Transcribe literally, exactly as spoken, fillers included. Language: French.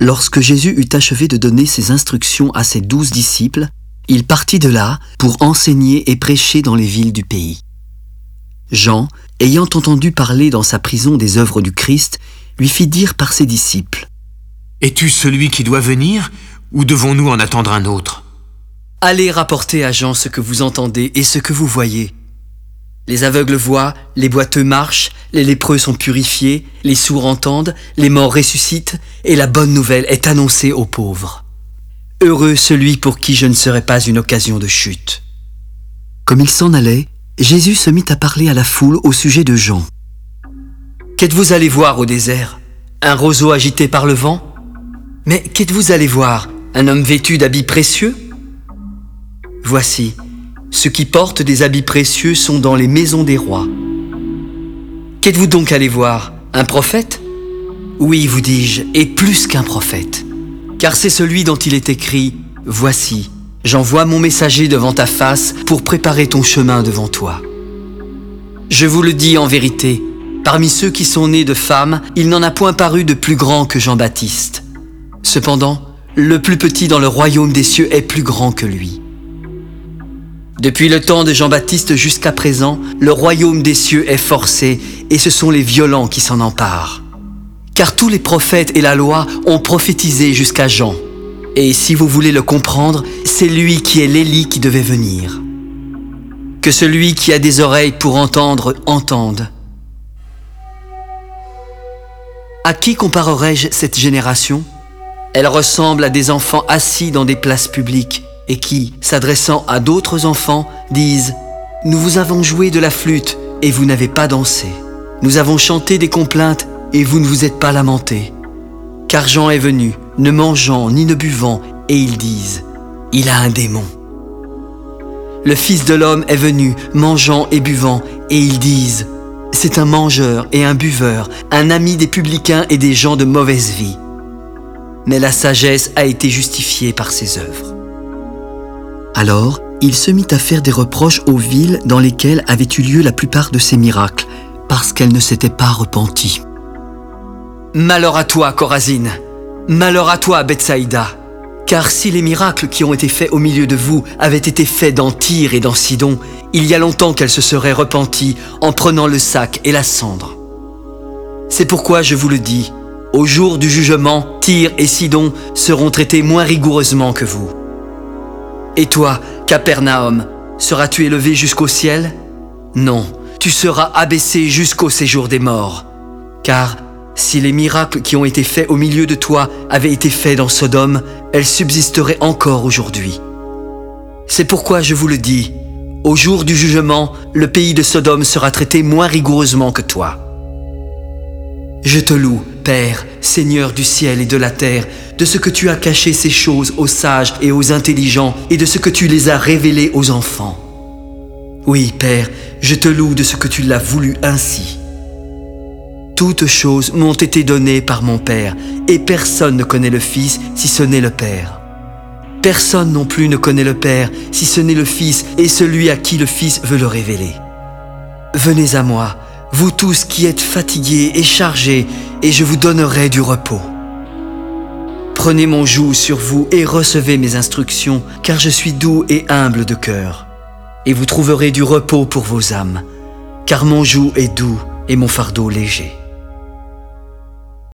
Lorsque Jésus eut achevé de donner ses instructions à ses douze disciples, il partit de là pour enseigner et prêcher dans les villes du pays. Jean, ayant entendu parler dans sa prison des œuvres du Christ, lui fit dire par ses disciples : « Es-tu celui qui doit venir, ou devons-nous en attendre un autre ?» Allez rapporter à Jean ce que vous entendez et ce que vous voyez. Les aveugles voient, les boiteux marchent, les lépreux sont purifiés, les sourds entendent, les morts ressuscitent, et la bonne nouvelle est annoncée aux pauvres. Heureux celui pour qui je ne serai pas une occasion de chute. » Comme il s'en allait, Jésus se mit à parler à la foule au sujet de Jean. « Qu'êtes-vous allé voir au désert? Un roseau agité par le vent? Mais qu'êtes-vous allé voir? Un homme vêtu d'habits précieux? Voici, ceux qui portent des habits précieux sont dans les maisons des rois. Qu'êtes-vous donc allé voir? Un prophète? Oui, vous dis-je, et plus qu'un prophète. Car c'est celui dont il est écrit, « Voici, j'envoie mon messager devant ta face pour préparer ton chemin devant toi. » Je vous le dis en vérité, parmi ceux qui sont nés de femmes, il n'en a point paru de plus grand que Jean-Baptiste. Cependant, le plus petit dans le royaume des cieux est plus grand que lui. Depuis le temps de Jean-Baptiste jusqu'à présent, le royaume des cieux est forcé et ce sont les violents qui s'en emparent. Car tous les prophètes et la loi ont prophétisé jusqu'à Jean. Et si vous voulez le comprendre, c'est lui qui est l'Élie qui devait venir. Que celui qui a des oreilles pour entendre, entende. À qui comparerai-je cette génération? Elle ressemble à des enfants assis dans des places publiques et qui, s'adressant à d'autres enfants, disent « Nous vous avons joué de la flûte et vous n'avez pas dansé. Nous avons chanté des complaintes et vous ne vous êtes pas lamentés. Car Jean est venu, ne mangeant ni ne buvant, et ils disent « Il a un démon. » Le Fils de l'homme est venu, mangeant et buvant, et ils disent « C'est un mangeur et un buveur, un ami des publicains et des gens de mauvaise vie. » Mais la sagesse a été justifiée par ses œuvres. Alors, il se mit à faire des reproches aux villes dans lesquelles avaient eu lieu la plupart de ces miracles, parce qu'elles ne s'étaient pas repenties. Malheur à toi, Chorazine! Malheur à toi, Bethsaïda! Car si les miracles qui ont été faits au milieu de vous avaient été faits dans Tyr et dans Sidon, il y a longtemps qu'elles se seraient repenties en prenant le sac et la cendre. C'est pourquoi je vous le dis, au jour du jugement, Tyr et Sidon seront traités moins rigoureusement que vous. Et toi, Capernaum, seras-tu élevé jusqu'au ciel? Non, tu seras abaissé jusqu'au séjour des morts. Car si les miracles qui ont été faits au milieu de toi avaient été faits dans Sodome, elles subsisteraient encore aujourd'hui. C'est pourquoi je vous le dis, au jour du jugement, le pays de Sodome sera traité moins rigoureusement que toi. Je te loue, Père, Seigneur du ciel et de la terre, de ce que tu as caché ces choses aux sages et aux intelligents et de ce que tu les as révélées aux enfants. Oui, Père, je te loue de ce que tu l'as voulu ainsi. Toutes choses m'ont été données par mon Père, et personne ne connaît le Fils si ce n'est le Père. Personne non plus ne connaît le Père si ce n'est le Fils et celui à qui le Fils veut le révéler. Venez à moi, vous tous qui êtes fatigués et chargés, et je vous donnerai du repos. Prenez mon joug sur vous et recevez mes instructions, car je suis doux et humble de cœur. Et vous trouverez du repos pour vos âmes, car mon joug est doux et mon fardeau léger.